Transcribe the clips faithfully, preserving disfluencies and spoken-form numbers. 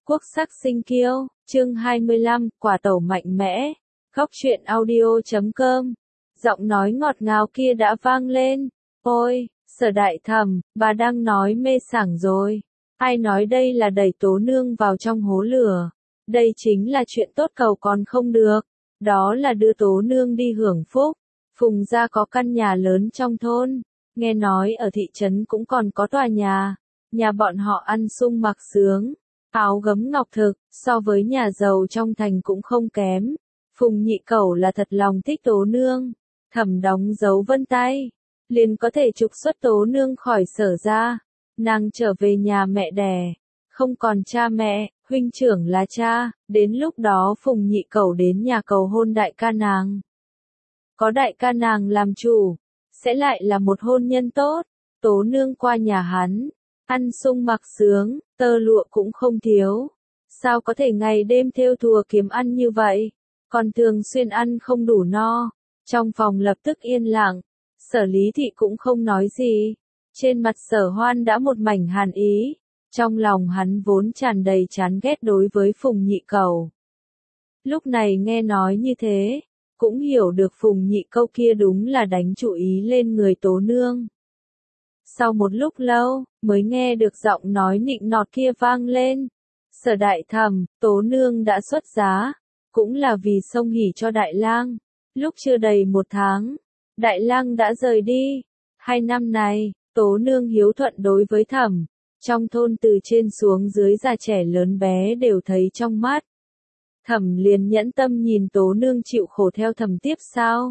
Quốc sắc sinh kiêu, chương hai mươi lăm, quả tẩu mạnh mẽ. Góc truyện audio chấm com. Giọng nói ngọt ngào kia đã vang lên. Ôi, Sở đại thẩm, bà đang nói mê sảng rồi. Ai nói đây là đẩy Tố nương vào trong hố lửa. Đây chính là chuyện tốt cầu còn không được. Đó là đưa Tố nương đi hưởng phúc. Phùng gia có căn nhà lớn trong thôn. Nghe nói ở thị trấn cũng còn có tòa nhà. Nhà bọn họ ăn sung mặc sướng. Áo gấm ngọc thực, so với nhà giàu trong thành cũng không kém. Phùng nhị cẩu là thật lòng thích Tố nương. Thẩm đóng dấu vân tay. Liền có thể trục xuất Tố nương khỏi Sở gia. Nàng trở về nhà mẹ đẻ. Không còn cha mẹ, huynh trưởng là cha. Đến lúc đó Phùng nhị cẩu đến nhà cầu hôn đại ca nàng. Có đại ca nàng làm chủ. Sẽ lại là một hôn nhân tốt. Tố nương qua nhà hắn. Ăn sung mặc sướng, tơ lụa cũng không thiếu. Sao có thể ngày đêm thêu thùa kiếm ăn như vậy? Còn thường xuyên ăn không đủ no. Trong phòng lập tức yên lặng. Sở Lý Thị cũng không nói gì. Trên mặt Sở Hoan đã một mảnh hàn ý. Trong lòng hắn vốn tràn đầy chán ghét đối với Phùng nhị cẩu. Lúc này nghe nói như thế, cũng hiểu được Phùng nhị câu kia đúng là đánh chủ ý lên người Tố nương. Sau một lúc lâu, mới nghe được giọng nói nịnh nọt kia vang lên. Sở đại thẩm, Tố nương đã xuất giá, cũng là vì xông hỉ cho đại lang. Lúc chưa đầy một tháng, đại lang đã rời đi. Hai năm này, Tố nương hiếu thuận đối với thẩm. Trong thôn từ trên xuống dưới già trẻ lớn bé đều thấy trong mắt. Thẩm liền nhẫn tâm nhìn Tố nương chịu khổ theo thẩm tiếp sao.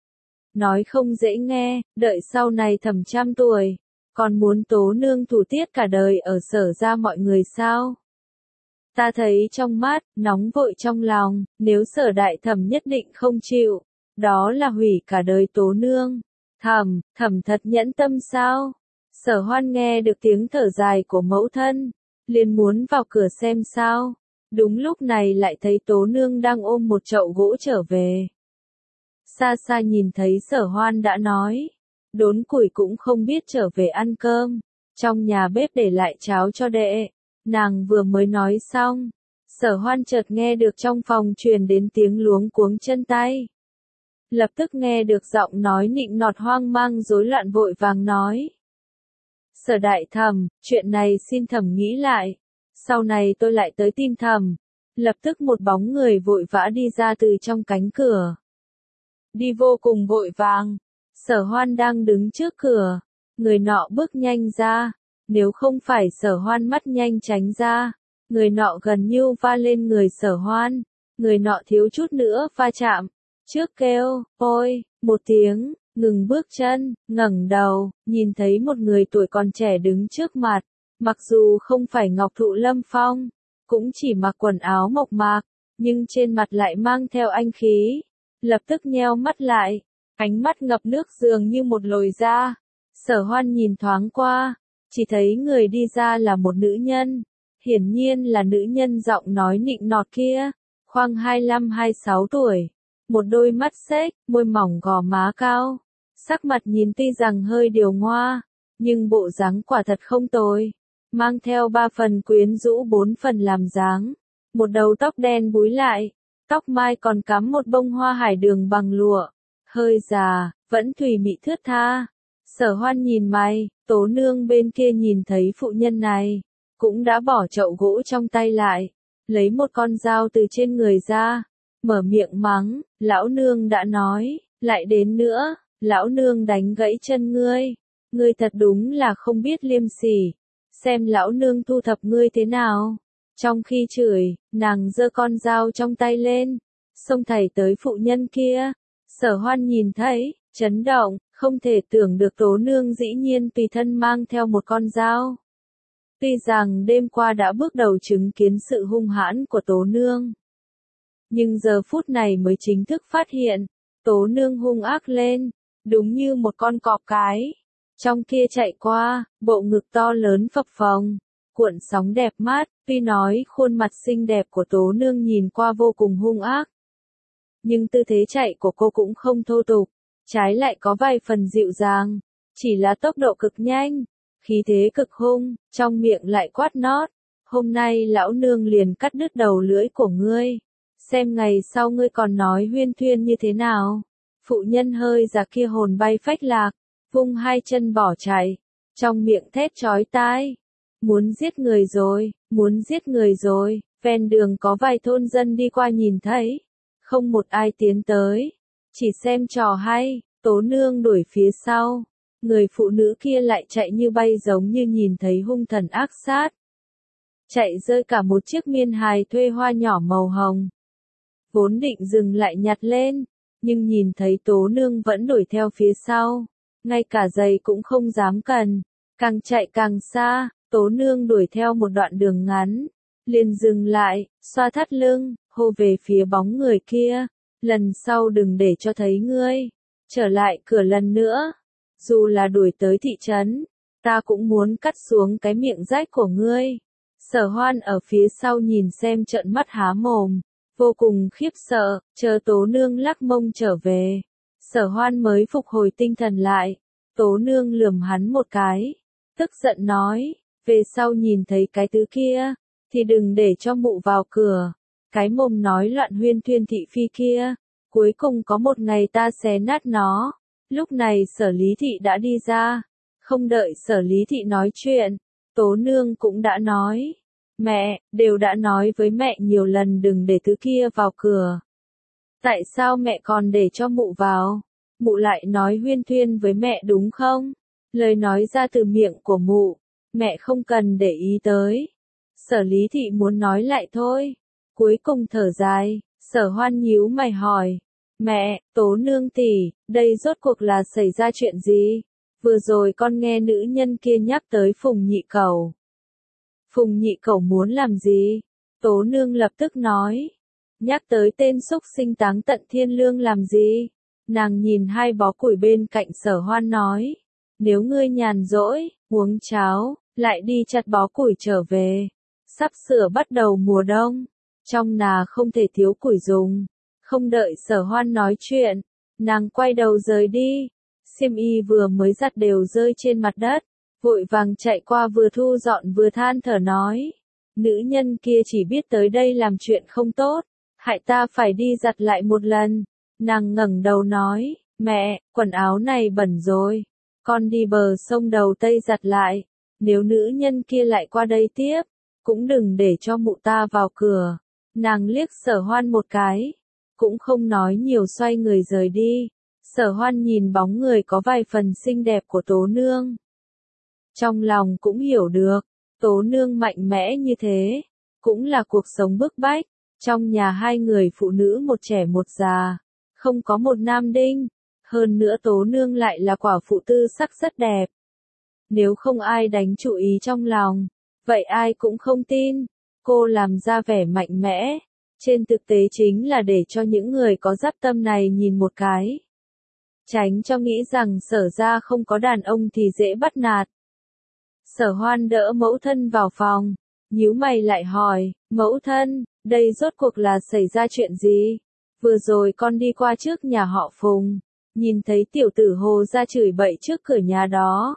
Nói không dễ nghe, đợi sau này thẩm trăm tuổi, còn muốn Tố nương thủ tiết cả đời ở Sở gia mọi người sao? Ta thấy trong mắt, nóng vội trong lòng, nếu Sở đại thẩm nhất định không chịu, đó là hủy cả đời Tố nương. Thẩm, thẩm thật nhẫn tâm sao? Sở Hoan nghe được tiếng thở dài của mẫu thân, liền muốn vào cửa xem sao. Đúng lúc này lại thấy Tố nương đang ôm một chậu gỗ trở về. Xa xa nhìn thấy Sở Hoan đã nói, đốn củi cũng không biết trở về ăn cơm, trong nhà bếp để lại cháo cho đệ. Nàng vừa mới nói xong, Sở Hoan chợt nghe được trong phòng truyền đến tiếng luống cuống chân tay. Lập tức nghe được giọng nói nịnh nọt hoang mang rối loạn vội vàng nói. Sở đại thẩm, chuyện này xin thẩm nghĩ lại, sau này tôi lại tới tin thẩm. Lập tức một bóng người vội vã đi ra từ trong cánh cửa. Đi vô cùng vội vàng. Sở Hoan đang đứng trước cửa. Người nọ bước nhanh ra. Nếu không phải Sở Hoan mắt nhanh tránh ra, người nọ gần như va lên người Sở Hoan. Người nọ thiếu chút nữa va chạm. Trước kêu, ôi, một tiếng, ngừng bước chân, ngẩng đầu, nhìn thấy một người tuổi còn trẻ đứng trước mặt. Mặc dù không phải Ngọc Thụ Lâm Phong, cũng chỉ mặc quần áo mộc mạc, nhưng trên mặt lại mang theo anh khí. Lập tức nheo mắt lại, ánh mắt ngập nước dường như một lồi ra. Sở Hoan nhìn thoáng qua, chỉ thấy người đi ra là một nữ nhân. Hiển nhiên là nữ nhân giọng nói nịnh nọt kia, khoảng hai mươi lăm hai mươi sáu tuổi. Một đôi mắt xếch, môi mỏng gò má cao. Sắc mặt nhìn tuy rằng hơi điều ngoa, nhưng bộ dáng quả thật không tồi. Mang theo ba phần quyến rũ bốn phần làm dáng. Một đầu tóc đen búi lại. Tóc mai còn cắm một bông hoa hải đường bằng lụa. Hơi già, vẫn thùy mị thướt tha. Sở Hoan nhìn mày, Tố nương bên kia nhìn thấy phụ nhân này. Cũng đã bỏ chậu gỗ trong tay lại. Lấy một con dao từ trên người ra. Mở miệng mắng, lão nương đã nói, lại đến nữa, lão nương đánh gãy chân ngươi. Ngươi thật đúng là không biết liêm sỉ. Xem lão nương thu thập ngươi thế nào. Trong khi chửi, nàng giơ con dao trong tay lên, xông thảy tới phụ nhân kia. Sở Hoan nhìn thấy, chấn động, không thể tưởng được Tố nương dĩ nhiên tùy thân mang theo một con dao. Tuy rằng đêm qua đã bước đầu chứng kiến sự hung hãn của Tố nương, nhưng giờ phút này mới chính thức phát hiện, Tố nương hung ác lên, đúng như một con cọp cái. Trong kia chạy qua, bộ ngực to lớn phập phồng, cuộn sóng đẹp mắt. Tuy nói khuôn mặt xinh đẹp của Tố nương nhìn qua vô cùng hung ác, nhưng tư thế chạy của cô cũng không thô tục, trái lại có vài phần dịu dàng, chỉ là tốc độ cực nhanh, khí thế cực hung, trong miệng lại quát nót, hôm nay lão nương liền cắt đứt đầu lưỡi của ngươi, xem ngày sau ngươi còn nói huyên thuyên như thế nào. Phụ nhân hơi già kia hồn bay phách lạc, vung hai chân bỏ chạy, trong miệng thét chói tai. Muốn giết người rồi, muốn giết người rồi, ven đường có vài thôn dân đi qua nhìn thấy, không một ai tiến tới, chỉ xem trò hay, Tố Nương đuổi phía sau, người phụ nữ kia lại chạy như bay giống như nhìn thấy hung thần ác sát. Chạy rơi cả một chiếc miên hài thuê hoa nhỏ màu hồng. Vốn định dừng lại nhặt lên, nhưng nhìn thấy Tố Nương vẫn đuổi theo phía sau, ngay cả giày cũng không dám cần, càng chạy càng xa, Tố Nương đuổi theo một đoạn đường ngắn, liền dừng lại, xoa thắt lưng, hô về phía bóng người kia, lần sau đừng để cho thấy ngươi, trở lại cửa lần nữa, dù là đuổi tới thị trấn, ta cũng muốn cắt xuống cái miệng rách của ngươi. Sở Hoan ở phía sau nhìn xem trợn mắt há mồm, vô cùng khiếp sợ, chờ Tố Nương lắc mông trở về. Sở Hoan mới phục hồi tinh thần lại, Tố Nương lườm hắn một cái, tức giận nói, về sau nhìn thấy cái thứ kia, thì đừng để cho mụ vào cửa. Cái mồm nói loạn huyên thuyên thị phi kia, cuối cùng có một ngày ta xé nát nó. Lúc này Sở Lý Thị đã đi ra, không đợi Sở Lý Thị nói chuyện, Tố Nương cũng đã nói, mẹ, đều đã nói với mẹ nhiều lần đừng để thứ kia vào cửa. Tại sao mẹ còn để cho mụ vào? Mụ lại nói huyên thuyên với mẹ đúng không? Lời nói ra từ miệng của mụ, mẹ không cần để ý tới. Sở Lý Thị muốn nói lại thôi, cuối cùng thở dài, Sở Hoan nhíu mày hỏi, mẹ, Tố Nương tỷ, đây rốt cuộc là xảy ra chuyện gì? Vừa rồi con nghe nữ nhân kia nhắc tới Phùng Nhị Cẩu. Phùng Nhị Cẩu muốn làm gì? Tố Nương lập tức nói, nhắc tới tên xúc sinh táng tận thiên lương làm gì? Nàng nhìn hai bó củi bên cạnh Sở Hoan nói, nếu ngươi nhàn rỗi, uống cháo, lại đi chặt bó củi trở về. Sắp sửa bắt đầu mùa đông, trong nà không thể thiếu củi dùng. Không đợi Sở Hoan nói chuyện, nàng quay đầu rời đi. Xiêm y vừa mới giặt đều rơi trên mặt đất, vội vàng chạy qua vừa thu dọn vừa than thở nói, nữ nhân kia chỉ biết tới đây làm chuyện không tốt, hại ta phải đi giặt lại một lần. Nàng ngẩng đầu nói, mẹ, quần áo này bẩn rồi, con đi bờ sông đầu Tây giặt lại, nếu nữ nhân kia lại qua đây tiếp, cũng đừng để cho mụ ta vào cửa. Nàng liếc Sở Hoan một cái, cũng không nói nhiều xoay người rời đi. Sở Hoan nhìn bóng người có vài phần xinh đẹp của Tố Nương. Trong lòng cũng hiểu được, Tố Nương mạnh mẽ như thế, cũng là cuộc sống bức bách. Trong nhà hai người phụ nữ một trẻ một già, không có một nam đinh. Hơn nữa Tố Nương lại là quả phụ tư sắc rất đẹp. Nếu không ai đánh chú ý trong lòng, vậy ai cũng không tin. Cô làm ra vẻ mạnh mẽ, trên thực tế chính là để cho những người có dắp tâm này nhìn một cái. Tránh cho nghĩ rằng Sở gia không có đàn ông thì dễ bắt nạt. Sở Hoan đỡ mẫu thân vào phòng, nhíu mày lại hỏi, mẫu thân, đây rốt cuộc là xảy ra chuyện gì? Vừa rồi con đi qua trước nhà họ Phùng, nhìn thấy tiểu tử Hồ ra chửi bậy trước cửa nhà đó.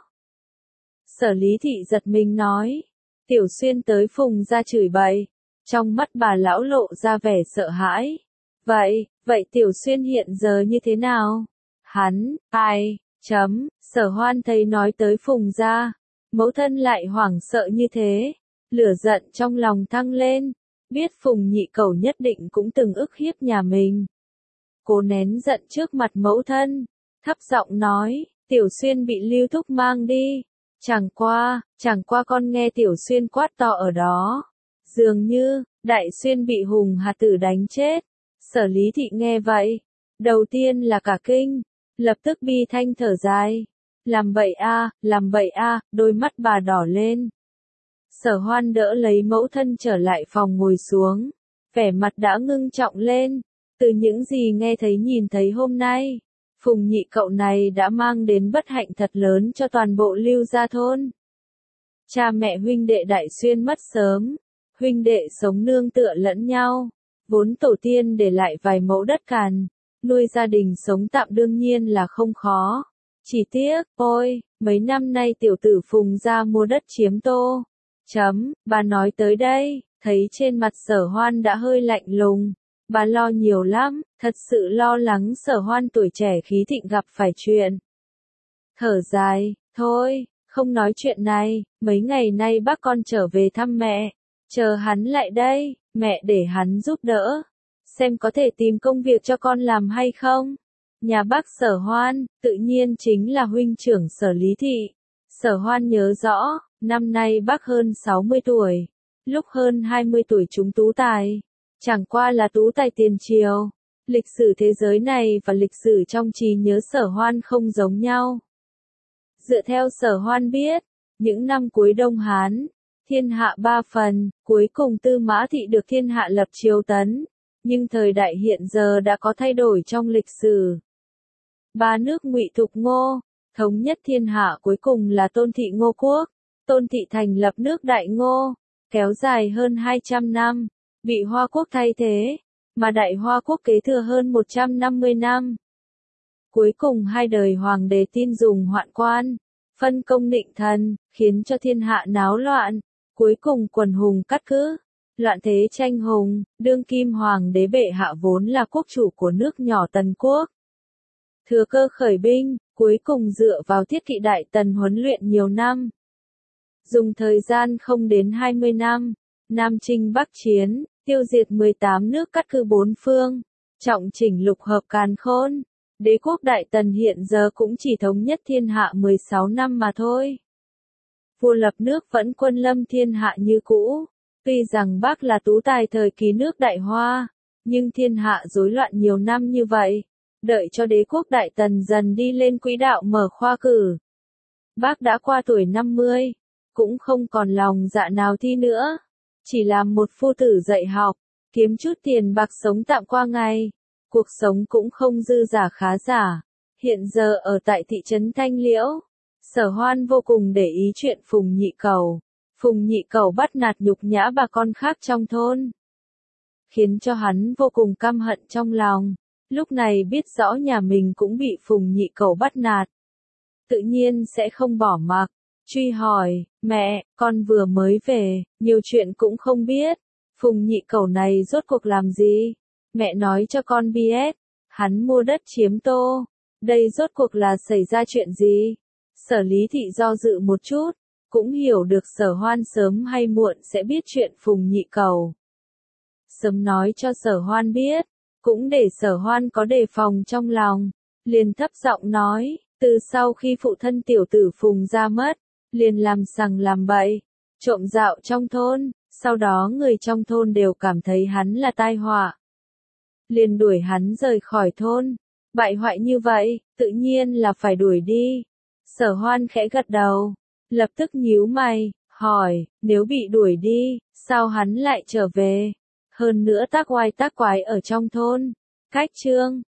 Sở Lý Thị giật mình nói, Tiểu Xuyên tới Phùng ra chửi bậy. Trong mắt bà lão lộ ra vẻ sợ hãi. Vậy, vậy Tiểu Xuyên hiện giờ như thế nào? Hắn, ai, chấm, Sở Hoan thấy nói tới Phùng ra, mẫu thân lại hoảng sợ như thế, lửa giận trong lòng thăng lên, biết Phùng Nhị Cẩu nhất định cũng từng ức hiếp nhà mình. Cô nén giận trước mặt mẫu thân, thấp giọng nói, Tiểu Xuyên bị Lưu Thúc mang đi, chẳng qua, chẳng qua con nghe Tiểu Xuyên quát to ở đó, dường như, Đại Xuyên bị Hùng Hà Tử đánh chết. Sở Lý Thị nghe vậy, đầu tiên là cả kinh, lập tức bi thanh thở dài, làm bậy a, làm bậy a, đôi mắt bà đỏ lên. Sở Hoan đỡ lấy mẫu thân trở lại phòng ngồi xuống, vẻ mặt đã ngưng trọng lên, từ những gì nghe thấy nhìn thấy hôm nay, Phùng Nhị Cậu này đã mang đến bất hạnh thật lớn cho toàn bộ Lưu gia thôn. Cha mẹ huynh đệ Đại Xuyên mất sớm, huynh đệ sống nương tựa lẫn nhau, vốn tổ tiên để lại vài mẫu đất cằn, nuôi gia đình sống tạm đương nhiên là không khó. Chỉ tiếc, ôi, mấy năm nay tiểu tử Phùng gia mua đất chiếm tô, Chấm, bà nói tới đây, thấy trên mặt Sở Hoan đã hơi lạnh lùng. Bà lo nhiều lắm, thật sự lo lắng Sở Hoan tuổi trẻ khí thịnh gặp phải chuyện. Thở dài, thôi, không nói chuyện này, mấy ngày nay bác con trở về thăm mẹ, chờ hắn lại đây, mẹ để hắn giúp đỡ, xem có thể tìm công việc cho con làm hay không. Nhà bác Sở Hoan, tự nhiên chính là huynh trưởng Sở Lý Thị. Sở Hoan nhớ rõ, năm nay bác hơn sáu mươi tuổi, lúc hơn hai mươi tuổi trúng tú tài. Chẳng qua là tú tài tiền triều. Lịch sử thế giới này và lịch sử trong trí nhớ Sở Hoan không giống nhau. Dựa theo Sở Hoan biết, những năm cuối Đông Hán, thiên hạ ba phần, cuối cùng Tư Mã Thị được thiên hạ lập triều tấn. Nhưng thời đại hiện giờ đã có thay đổi trong lịch sử. Ba nước Ngụy Thục Ngô, thống nhất thiên hạ cuối cùng là Tôn Thị Ngô Quốc. Tôn Thị thành lập nước Đại Ngô, kéo dài hơn hai trăm năm, bị Hoa Quốc thay thế, mà Đại Hoa Quốc kế thừa hơn một trăm năm mươi năm. Cuối cùng hai đời hoàng đế tin dùng hoạn quan, phân công nịnh thần, khiến cho thiên hạ náo loạn, cuối cùng quần hùng cắt cứ, loạn thế tranh hùng, đương kim hoàng đế bệ hạ vốn là quốc chủ của nước nhỏ Tần Quốc. Thừa cơ khởi binh, cuối cùng dựa vào thiết kỵ đại tần huấn luyện nhiều năm. Dùng thời gian không đến hai mươi năm, Nam Chinh Bắc Chiến, tiêu diệt mười tám nước cắt cứ bốn phương, trọng chỉnh lục hợp càn khôn. Đế quốc Đại Tần hiện giờ cũng chỉ thống nhất thiên hạ mười sáu năm mà thôi. Vua lập nước vẫn quân lâm thiên hạ như cũ. Tuy rằng bác là tú tài thời kỳ nước Đại Hoa, nhưng thiên hạ rối loạn nhiều năm như vậy. Đợi cho đế quốc Đại Tần dần đi lên quỹ đạo mở khoa cử. Bác đã qua tuổi năm mươi, cũng không còn lòng dạ nào thi nữa. Chỉ làm một phu tử dạy học, kiếm chút tiền bạc sống tạm qua ngày. Cuộc sống cũng không dư giả khá giả. Hiện giờ ở tại thị trấn Thanh Liễu, Sở Hoan vô cùng để ý chuyện Phùng Nhị Cẩu. Phùng Nhị Cẩu bắt nạt nhục nhã bà con khác trong thôn, khiến cho hắn vô cùng căm hận trong lòng. Lúc này biết rõ nhà mình cũng bị Phùng Nhị Cẩu bắt nạt, tự nhiên sẽ không bỏ mặc. Truy hỏi, mẹ, con vừa mới về, nhiều chuyện cũng không biết. Phùng Nhị Cẩu này rốt cuộc làm gì? Mẹ nói cho con biết, hắn mua đất chiếm tô. Đây rốt cuộc là xảy ra chuyện gì? Sở Lý Thị do dự một chút, cũng hiểu được Sở Hoan sớm hay muộn sẽ biết chuyện Phùng Nhị Cẩu. Sớm nói cho Sở Hoan biết, cũng để Sở Hoan có đề phòng trong lòng. Liền thấp giọng nói, từ sau khi phụ thân tiểu tử Phùng ra mất, liền làm sằng làm bậy, trộm dạo trong thôn, sau đó người trong thôn đều cảm thấy hắn là tai họa. Liền đuổi hắn rời khỏi thôn. Bại hoại như vậy, tự nhiên là phải đuổi đi. Sở Hoan khẽ gật đầu, lập tức nhíu mày, hỏi, nếu bị đuổi đi, sao hắn lại trở về? Hơn nữa tác oai tác quái ở trong thôn. Cách chương